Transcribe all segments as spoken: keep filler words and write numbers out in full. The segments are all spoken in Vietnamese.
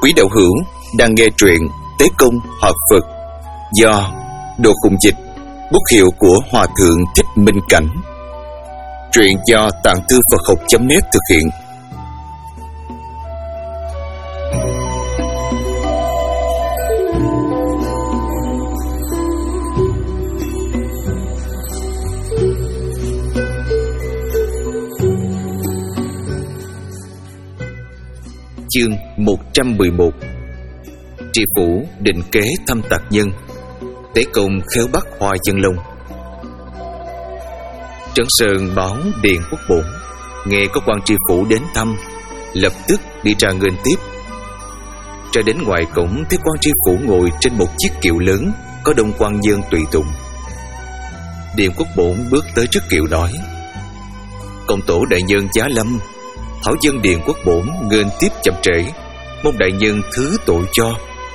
Quý đạo hữu đang nghe truyện Tế Công Hợp Phật do Đồ Khùng Dịch, bút hiệu của Hòa Thượng Thích Minh Cảnh. Truyện do Tạng Thư Phật Học chấm net thực hiện. Chương một trăm mười một. Tri phủ định kế thăm tặc nhân, Tế Công khéo bắt Hoa Chân Long. Trấn Sơn báo Điền Quốc Bổn nghe có quan tri phủ đến thăm, lập tức đi ra nghênh tiếp. Ra đến ngoài cổng, thấy quan tri phủ ngồi trên một chiếc kiệu lớn, có đông quan nhân tùy tùng. Điền Quốc Bổn bước tới trước kiệu nói: "Công tổ đại nhân giá lâm, thảo dân Điền Quốc Bổn nghênh tiếp chậm trễ, mong đại nhân thứ tội cho."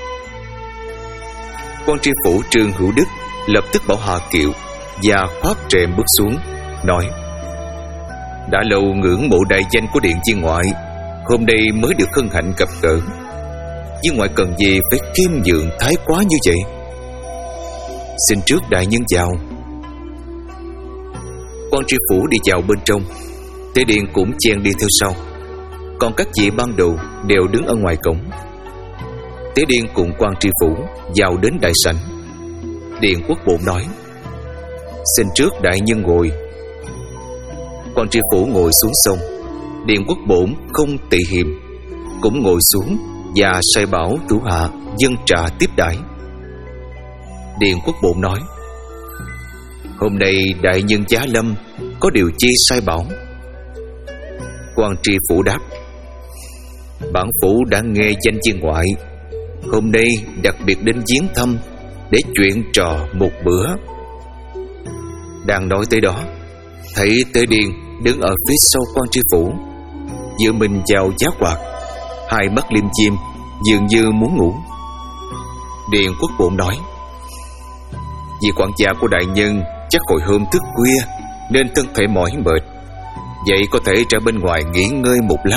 Quan tri phủ Trương Hữu Đức lập tức bảo hạ kiệu và khoác rèm bước xuống, nói: "Đã lâu ngưỡng mộ đại danh của Điện Viên Ngoại, hôm nay mới được hân hạnh gặp gỡ. Viên Ngoại cần gì phải khiêm nhượng thái quá như vậy? Xin trước đại nhân chào." Quan tri phủ đi vào bên trong, Tế Điền cũng chen đi theo sau, còn các vị ban đầu đều đứng ở ngoài cổng. Tế Điền cùng quan tri phủ vào đến đại sảnh. Điền Quốc Bổn nói: "Xin trước đại nhân ngồi." Quan tri phủ ngồi xuống xong, Điền Quốc Bổn không tị hiềm, cũng ngồi xuống và sai bảo thủ hạ dâng trà tiếp đãi. Điền Quốc Bổn nói: "Hôm nay đại nhân giá lâm, có điều chi sai bảo?" Quan tri phủ đáp: "Bản phủ đã nghe danh Viên Ngoại, hôm nay đặc biệt đến viếng thăm để chuyện trò một bữa." Đang nói tới đó, thấy Tế Điền đứng ở phía sau quan tri phủ, dựa mình vào giá quạt, hai mắt liêm diêm, dường như muốn ngủ. Điền Quốc Bổn nói: "Vì quản gia của đại nhân chắc hồi hôm thức khuya nên thân thể mỏi mệt, vậy có thể ra bên ngoài nghỉ ngơi một lát."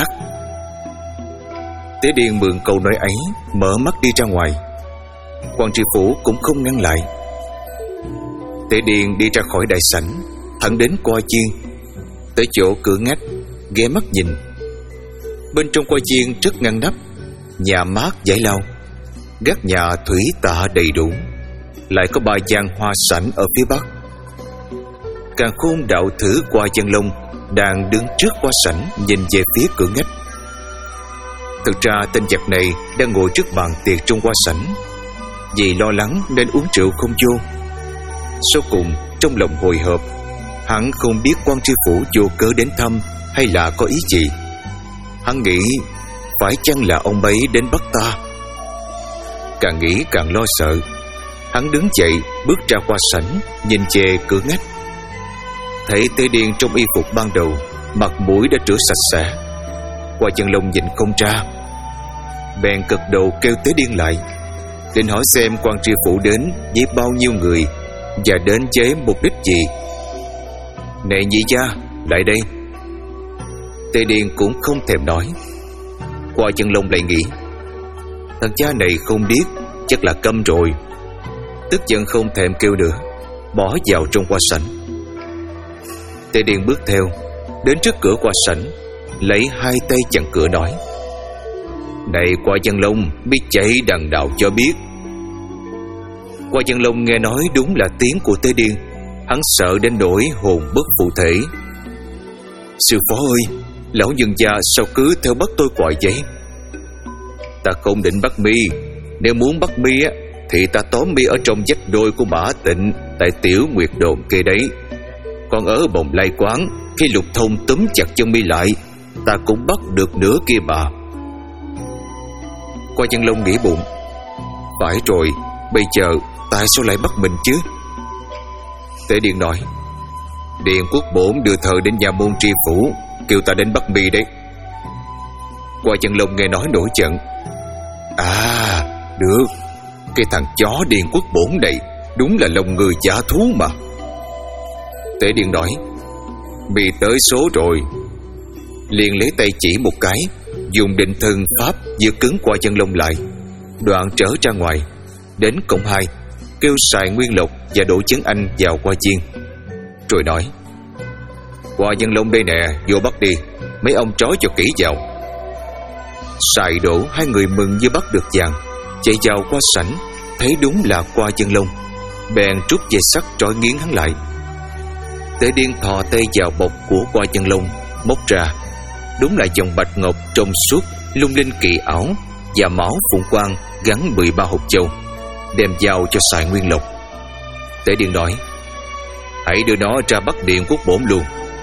Tế Điền mượn câu nói ấy, mở mắt đi ra ngoài. Quan tri phủ cũng không ngăn lại. Tế Điền đi ra khỏi đại sảnh, thẳng đến coi chiên, tới chỗ cửa ngách, ghé mắt nhìn. Bên trong coi chiên rất ngăn nắp, nhà mát giải lao, gác nhà thủy tạ đầy đủ, lại có ba gian hoa sảnh ở phía bắc. Càn Khôn đạo thử Hoa Chân Long đang đứng trước hoa sảnh nhìn về phía cửa ngách. Thực ra tên giặc này đang ngồi trước bàn tiệc trong hoa sảnh, vì lo lắng nên uống rượu không vô. Sau cùng trong lòng hồi hộp, hắn không biết quan tri phủ vô cớ đến thăm hay là có ý gì. Hắn nghĩ phải chăng là ông ấy đến bắt ta. Càng nghĩ càng lo sợ, hắn đứng dậy bước ra hoa sảnh, nhìn về cửa ngách. Thấy Tế Điền trong y phục ban đầu, mặt mũi đã rửa sạch sẽ. Hoa Chân Long nhìn không ra, bèn gật đầu kêu Tế Điền lại, định hỏi xem quan tri phủ đến với bao nhiêu người và đến với mục đích gì. "Này nhị gia, lại đây." Tế Điền cũng không thèm nói. Hoa Chân Long lại nghĩ, thằng cha này không biết, chắc là câm rồi. Tức giận không thèm kêu nữa, bỏ vào trong hoa sảnh. Tế Điền bước theo, đến trước cửa hoa sảnh, lấy hai tay chặn cửa nói: "Này Hoa Chân Long, biết chạy đằng đạo cho biết." Hoa Chân Long nghe nói đúng là tiếng của Tế Điền, hắn sợ đến nỗi hồn bất phụ thể. "Sư phó ơi, lão nhân gia sao cứ theo bắt tôi hoài vậy?" "Ta không định bắt mi, nếu muốn bắt mi á thì ta tóm mi ở trong vách đôi của Mã Tịnh tại Tiểu Nguyệt Đồn kia đấy. Còn ở Bồng Lai Quán, khi Lục Thông túm chặt chân mi lại, ta cũng bắt được nửa kia mà." Hoa Chân Long nghĩ bụng, phải rồi, bây giờ tại sao lại bắt mình chứ? Tế Điền nói: "Điền Quốc Bổn đưa thờ đến nhà môn tri phủ, kêu ta đến bắt mi đấy." Hoa Chân Long nghe nói nổi giận: "À, được, cái thằng chó Điền Quốc Bổn này đúng là lòng người giả thú mà." Tế Điền nói: "Mi tới số rồi." Liền lấy tay chỉ một cái, dùng định thân pháp giữ cứng qua chân lông lại, đoạn trở ra ngoài, đến cổng hai, kêu xài Nguyên Lộc và Đỗ Chấn Anh vào qua chiên, rồi nói: qua dân lông đây nè, vô bắt đi, mấy ông trói cho kỹ vào. Xài Đỗ hai người mừng như bắt được vàng, chạy vào qua sảnh, thấy đúng là qua dân lông, bèn rút dây sắt trói nghiến hắn lại. Tế Điên thò tay vào bọc của qua dân lông, móc ra, đúng là dòng bạch ngọc trong suốt, lung linh kỳ ảo, và máu phụng quang gắn mười ba hột châu, đem vào cho xài Nguyên Lộc. Tế Điên nói: hãy đưa nó ra bắt Điền Quốc Bổn luôn.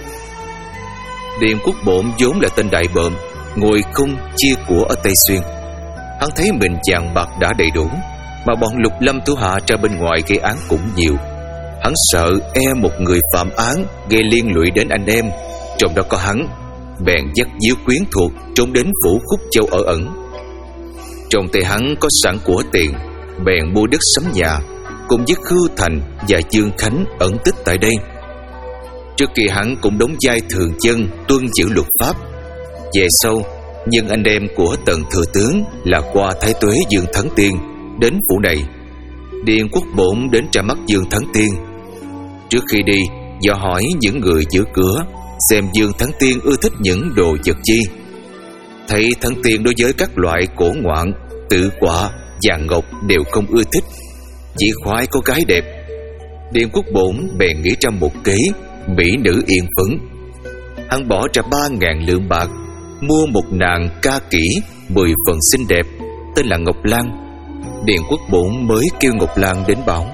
Điền Quốc Bổn vốn là tên đại bợm, ngồi không chia của ở Tây Xuyên. Hắn thấy mình vàng bạc đã đầy đủ, mà bọn Lục Lâm thủ hạ ra bên ngoài gây án cũng nhiều. Hắn sợ e một người phạm án gây liên lụy đến anh em, trong đó có hắn, bèn dắt díu quyến thuộc trốn đến phủ Khúc Châu ở ẩn. Trong tay hắn có sẵn của tiền, bèn mua đất sắm nhà, cùng với Khưu Thành và Dương Khánh ẩn tích tại đây. Trước kia hắn cũng đóng vai thường dân tuân giữ luật pháp. Về sau, nhưng anh em của Tần thừa tướng là qua Thái Tuế Dương Thắng Tiên đến phủ này. Điền Quốc Bổn đến ra mắt Dương Thắng Tiên. Trước khi đi, dò hỏi những người giữ cửa xem Dương Thắng Tiên ưa thích những đồ vật chi. Thấy Thắng Tiên đối với các loại cổ ngoạn, tự quả, vàng ngọc đều không ưa thích, chỉ khoái có gái đẹp. Điền Quốc Bổn bèn nghĩ ra một kế mỹ nữ yên phấn. Hắn bỏ ra ba ngàn lượng bạc mua một nàng ca kỹ mười phần xinh đẹp, tên là Ngọc Lan. Điền Quốc Bổn mới kêu Ngọc Lan đến bảo: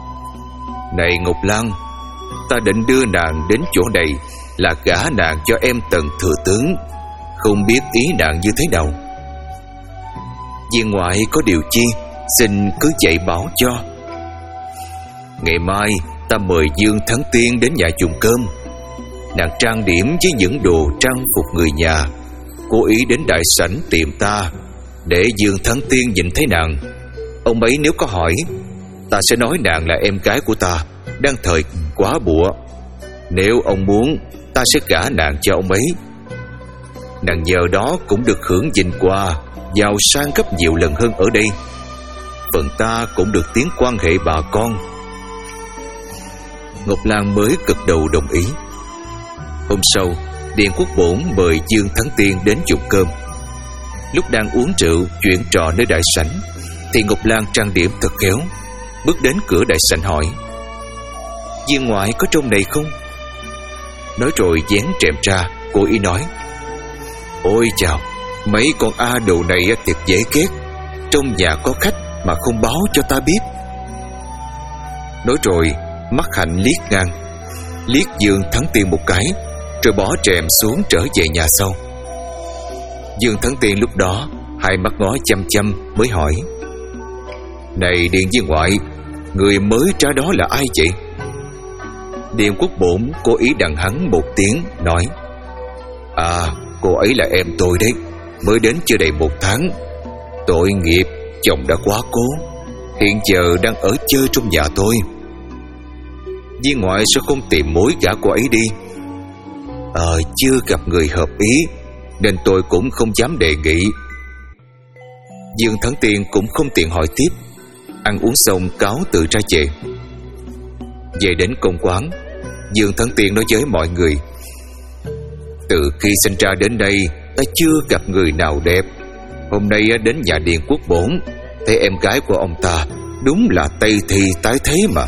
này Ngọc Lan, ta định đưa nàng đến chỗ này là gả nàng cho em Tần thừa tướng, không biết ý nàng như thế nào. Viên ngoại có điều chi, xin cứ dạy bảo cho. Ngày mai ta mời Dương Thắng Tiên đến nhà dùng cơm. Nàng trang điểm với những đồ trang phục người nhà, cố ý đến đại sảnh tìm ta, để Dương Thắng Tiên nhìn thấy nàng. Ông ấy nếu có hỏi, ta sẽ nói nàng là em gái của ta, đang thời quá bụa. Nếu ông muốn, ta sẽ gả nàng cho ông ấy. Nàng nhờ đó cũng được hưởng vinh qua, giàu sang gấp nhiều lần hơn ở đây. Phần ta cũng được tiến quan hệ bà con. Ngọc Lan mới gật đầu đồng ý. Hôm sau, Điền Quốc Bổn mời Dương Thắng Tiên đến dùng cơm. Lúc đang uống rượu chuyện trò nơi đại sảnh, thì Ngọc Lan trang điểm thật khéo, bước đến cửa đại sảnh hỏi: viên ngoại có trong này không? Nói rồi vén rèm ra, cô ý nói: ôi chào, mấy con a đồ này thiệt dễ ghét, trong nhà có khách mà không báo cho ta biết. Nói rồi mắt hạnh liếc ngang, liếc Dương Thắng Tiên một cái, rồi bỏ rèm xuống trở về nhà sau. Dương Thắng Tiên lúc đó hai mắt ngó chăm chăm mới hỏi: này Điền viên ngoại, người mới ra đó là ai vậy? Điền Quốc Bổn cố ý đằng hắn một tiếng, nói: à, cô ấy là em tôi đấy, mới đến chưa đầy một tháng. Tội nghiệp, chồng đã quá cố, hiện giờ đang ở chơi trong nhà tôi. Viên ngoại sao không tìm mối gả cô ấy đi? Ờ, chưa gặp người hợp ý, nên tôi cũng không dám đề nghị. Dương Thắng Tiên cũng không tiện hỏi tiếp, ăn uống xong cáo từ ra về. Về đến công quán, Dương Thắng Tiên nói với mọi người: từ khi sinh ra đến đây, ta chưa gặp người nào đẹp. Hôm nay đến nhà Điền Quốc Bổn, thấy em gái của ông ta đúng là Tây Thi tái thế mà.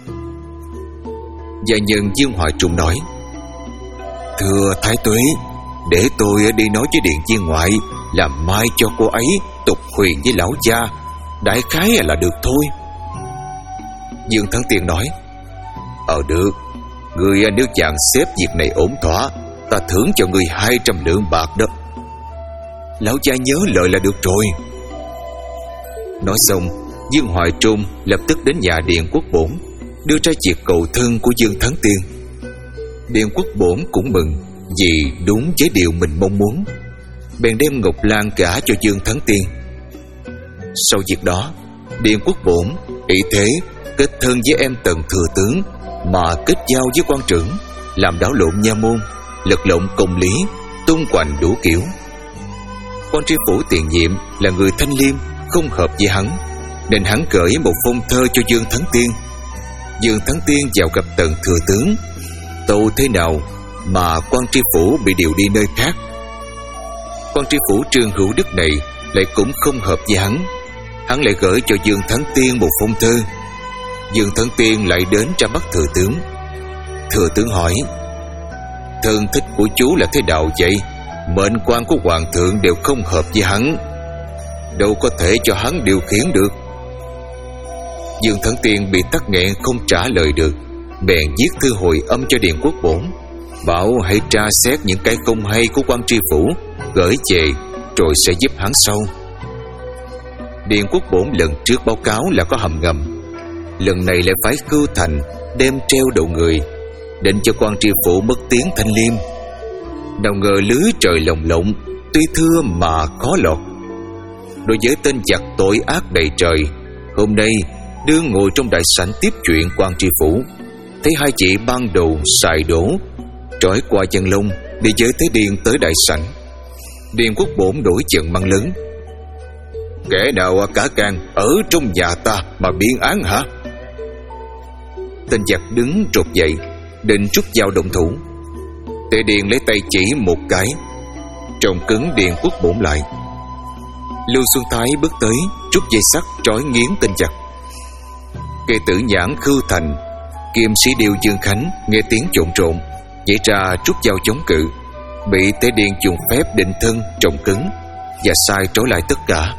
Gia nhân Dương Hoài Trung nói: thưa Thái Tuế, để tôi đi nói với Điền viên ngoại làm mai cho cô ấy tục huyền với lão gia, đại khái là được thôi. Dương Thắng Tiên nói: ờ được, người nếu chàng xếp việc này ổn thỏa, ta thưởng cho người hai trăm lượng bạc đó. Lão gia nhớ lời là được rồi. Nói xong, Dương Hoài Trung lập tức đến nhà Điền Quốc Bổn, đưa ra việc cầu thân của Dương Thắng Tiên. Điền Quốc Bổn cũng mừng, vì đúng với điều mình mong muốn, bèn đem Ngọc Lan gả cho Dương Thắng Tiên. Sau việc đó, Điền Quốc Bổn ý thế kết thân với em Tần thừa tướng, mà kết giao với quan trưởng, làm đảo lộn nha môn, lật lộn công lý, tung hoành đủ kiểu. Quan tri phủ tiền nhiệm là người thanh liêm, không hợp với hắn, nên hắn gửi một phong thơ cho Dương Thắng Tiên. Dương Thắng Tiên vào gặp Tần thừa tướng. Tâu thế nào mà quan tri phủ bị điều đi nơi khác? Quan tri phủ Trương Hữu Đức này lại cũng không hợp với hắn. Hắn lại gửi cho Dương Thắng Tiên một phong thơ. Dương Thắng Tiên lại đến ra mắt thừa tướng. Thừa tướng hỏi: thân thích của chú là thế nào vậy? Mệnh quan của hoàng thượng đều không hợp với hắn, đâu có thể cho hắn điều khiển được. Dương Thắng Tiên bị tắc nghẹn không trả lời được, bèn viết thư hồi âm cho Điền Quốc Bổn, bảo hãy tra xét những cái không hay của quan tri phủ, gửi về rồi sẽ giúp hắn sau. Điền Quốc Bổn lần trước báo cáo là có hầm ngầm, lần này lại phải khưu thành đem treo đầu người, định cho quan tri phủ mất tiếng thanh liêm. Nào ngờ lưới trời lồng lộng, tuy thưa mà khó lọt. Đối với tên giặc tội ác đầy trời, hôm nay đương ngồi trong đại sảnh tiếp chuyện quan tri phủ, thấy hai chị ban đầu xài đổ, trói qua chân lông đi với Thế Điền tới đại sảnh. Điền Quốc Bổn đổi giận mắng lớn: kẻ nào cả gan ở trong nhà ta mà biên án hả? Tên giặc đứng trột dậy, định rút dao động thủ. Tề Điền lấy tay chỉ một cái, trồng cứng Điền Quốc Bổn lại. Lưu Xuân Thái bước tới, rút dây sắt trói nghiến tên giặc. Kê Tử Nhãn khưu thành, kiêm sĩ điều Dương Khánh nghe tiếng trộn trộn, nhảy ra rút dao chống cự, bị Tề Điền dùng phép định thân trồng cứng và sai trói lại tất cả.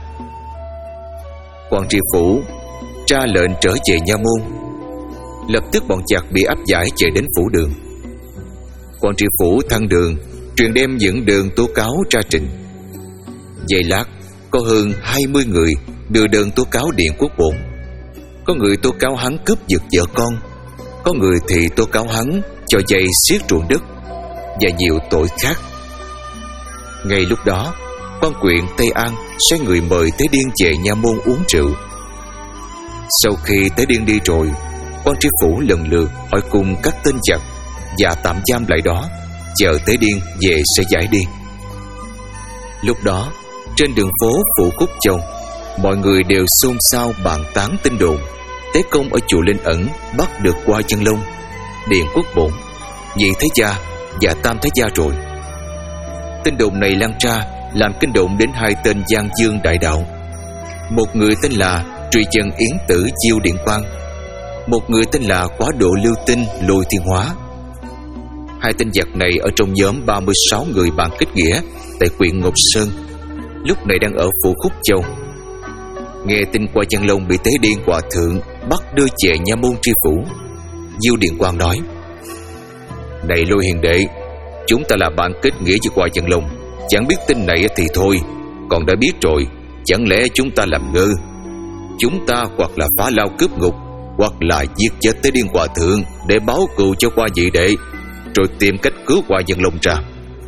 Quan tri phủ ra lệnh trở về nha môn. Lập tức bọn giặc bị áp giải chạy đến phủ đường. Quan tri phủ thăng đường, truyền đem những đường tố cáo ra trình. Giây lát, có hơn hai mươi người đưa đơn tố cáo Điền Quốc Bổn. Có người tố cáo hắn cướp giật vợ con, có người thì tố cáo hắn cho dây xiết ruộng đất và nhiều tội khác. Ngay lúc đó, quan quyện Tây An sai người mời Tế Điên về nha môn uống rượu. Sau khi Tế Điên đi rồi, quan tri phủ lần lượt hỏi cùng các tên giặc và tạm giam lại đó, chờ Tế Điên về sẽ giải đi. Lúc đó, trên đường phố Phủ Khúc Châu, mọi người đều xôn xao bàn tán tin đồn Tế Công ở chùa Linh Ẩn bắt được Qua Chân Long, Điền Quốc Bổn, Nhị Thế Gia và Tam Thế Gia rồi. Tin đồn này lan ra làm kinh động đến hai tên Giang Dương đại đạo. Một người tên là Truy Chân Yến Tử Diêu Điện Quang, một người tên là Quá Độ Lưu Tinh Lôi Thiên Hóa. Hai tên giặc này ở trong nhóm ba mươi sáu người bạn kết nghĩa tại huyện Ngọc Sơn, lúc này đang ở Phủ Khúc Châu. Nghe tin Qua Chân Long bị Tế Điên Hòa Thượng bắt đưa về nha môn tri phủ, Diêu Điện Quang nói: này Lôi hiền đệ, chúng ta là bạn kết nghĩa với Qua Chân Long, chẳng biết tin này thì thôi, còn đã biết rồi, chẳng lẽ chúng ta làm ngơ? Chúng ta hoặc là phá lao cướp ngục, hoặc là giết chết Tế Điên Hòa Thượng để báo cừu cho Qua vị đệ, rồi tìm cách cứu Qua Chân Long ra.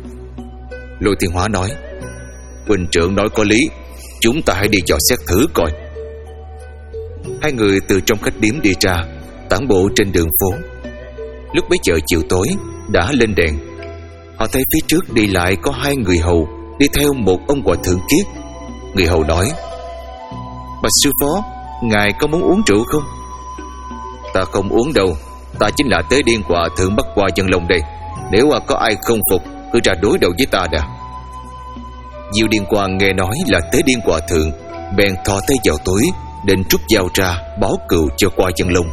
Lôi Thiên Hóa nói: huynh trưởng nói có lý, chúng ta hãy đi dò xét thử coi. Hai người từ trong khách điếm đi ra, tản bộ trên đường phố. Lúc bấy giờ chiều tối đã lên đèn, họ thấy phía trước đi lại có hai người hầu đi theo một ông hòa thượng kiết. Người hầu nói: bạch sư phó, ngài có muốn uống rượu không? Ta không uống đâu, ta chính là Tế Điên Hòa Thượng bắt Qua Chân Long đây. Nếu có ai không phục, cứ ra đối đầu với ta đã. Diêu Điện Quang nghe nói là Tế Điên Hòa Thượng, bèn thò tay vào túi định rút dao ra báo cừu cho Qua Chân Long.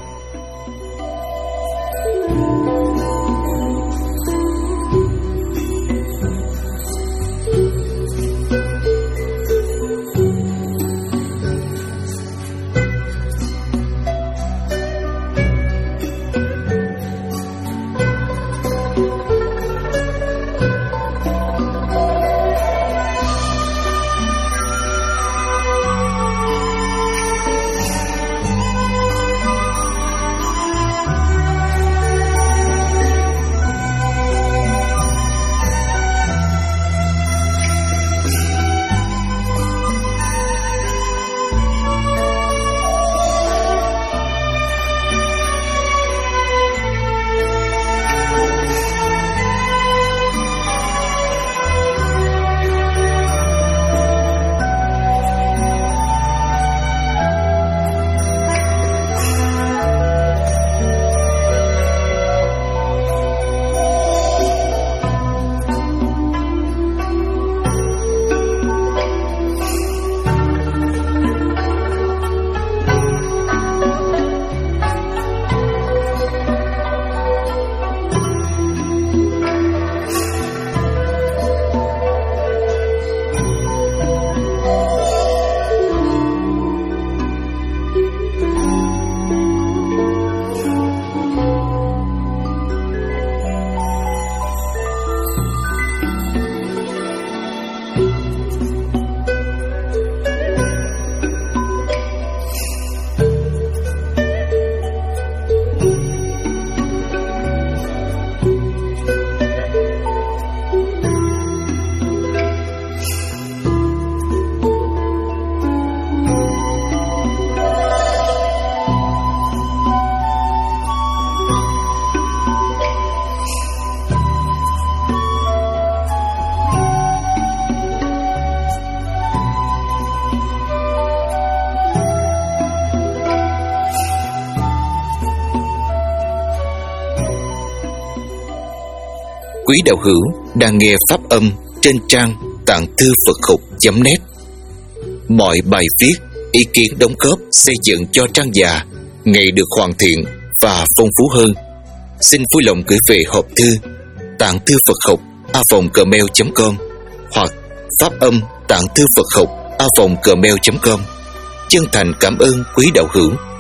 Quý đạo hữu đang nghe pháp âm trên trang tạng thư Phật học chấm net. Mọi bài viết, ý kiến đóng góp xây dựng cho trang già ngày được hoàn thiện và phong phú hơn. Xin vui lòng gửi về hộp thư tạng thư Phật học a vòng gmail chấm com hoặc pháp âm tạng thư Phật học a vòng gmail chấm com. Chân thành cảm ơn quý đạo hữu.